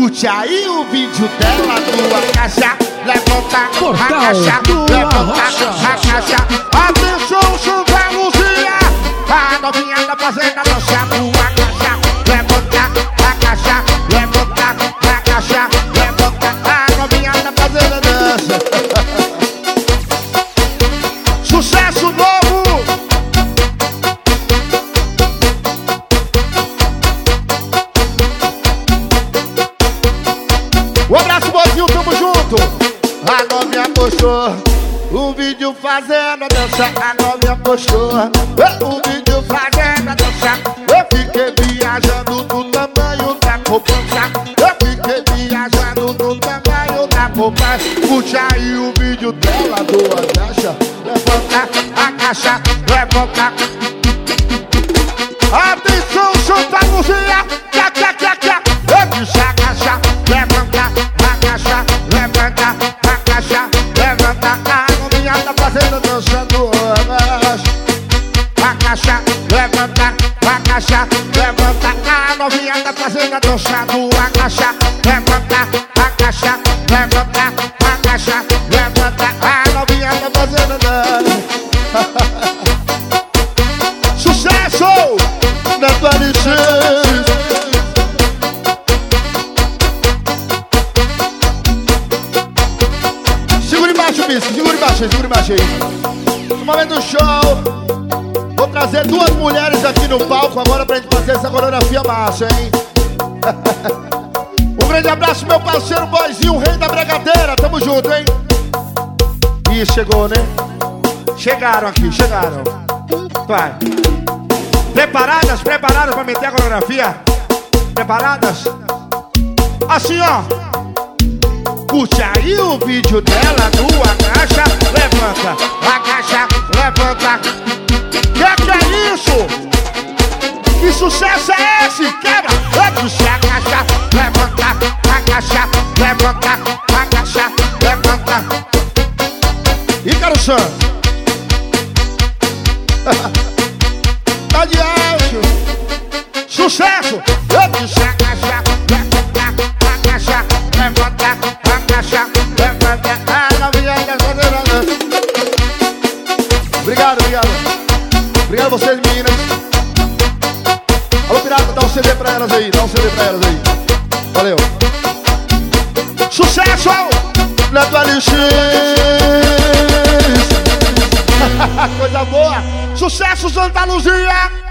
Curte aí o vídeo dela do Agacha. Levanta a caixa, levanta a caixa. Atenção, Santa Luzia, a novinha da fazenda dança do Agacha. Levanta a caixa, levanta a caixa, levanta a novinha da fazenda dança. Sucesso novo! Um abraço, Bozinho, tamo junto! A novinha postou um vídeo fazendo a dança. A novinha postou um vídeo fazendo a dança. Eu fiquei viajando no tamanho da poupança. Eu fiquei viajando no tamanho da poupança. Curte aí o vídeo dela do Agacha. Levanta a caixa, levanta. Atenção, Santa Luzia! Eu disse a caixa, levanta a caixa, levanta a caixa, levanta. A novinha tá fazendo dançando a caixa, levanta a caixa, levanta. A novinha tá fazendo dançando a caixa, levanta a caixa, levanta a caixa, levanta. A novinha tá fazendo dança. Sucesso! Na Paris. Segura embaixo aí. No momento do show, vou trazer duas mulheres aqui no palco agora pra gente fazer essa coreografia massa, hein? Um grande abraço, meu parceiro Boizinho, o rei da bregadeira. Tamo junto, hein? Ih, chegou, né? Chegaram aqui, chegaram. Vai. Preparadas pra meter a coreografia? Preparadas? Assim, ó. Curte aí o vídeo dela do Agacha. Levanta a caixa, levanta. Que é isso? Que sucesso é esse? Quebra! Curte a caixa, levanta a caixa, levanta a caixa, levanta. Ícaro Santos. Tá de alto. Sucesso! Curte a caixa, levanta a caixa, levanta a caixa, levanta. A novinha da fazenda. Obrigado. Obrigado a vocês, meninas. Alô, pirata, dá um CD pra elas aí. Valeu. Sucesso! Neto LX. Coisa boa. Sucesso, Santa Luzia.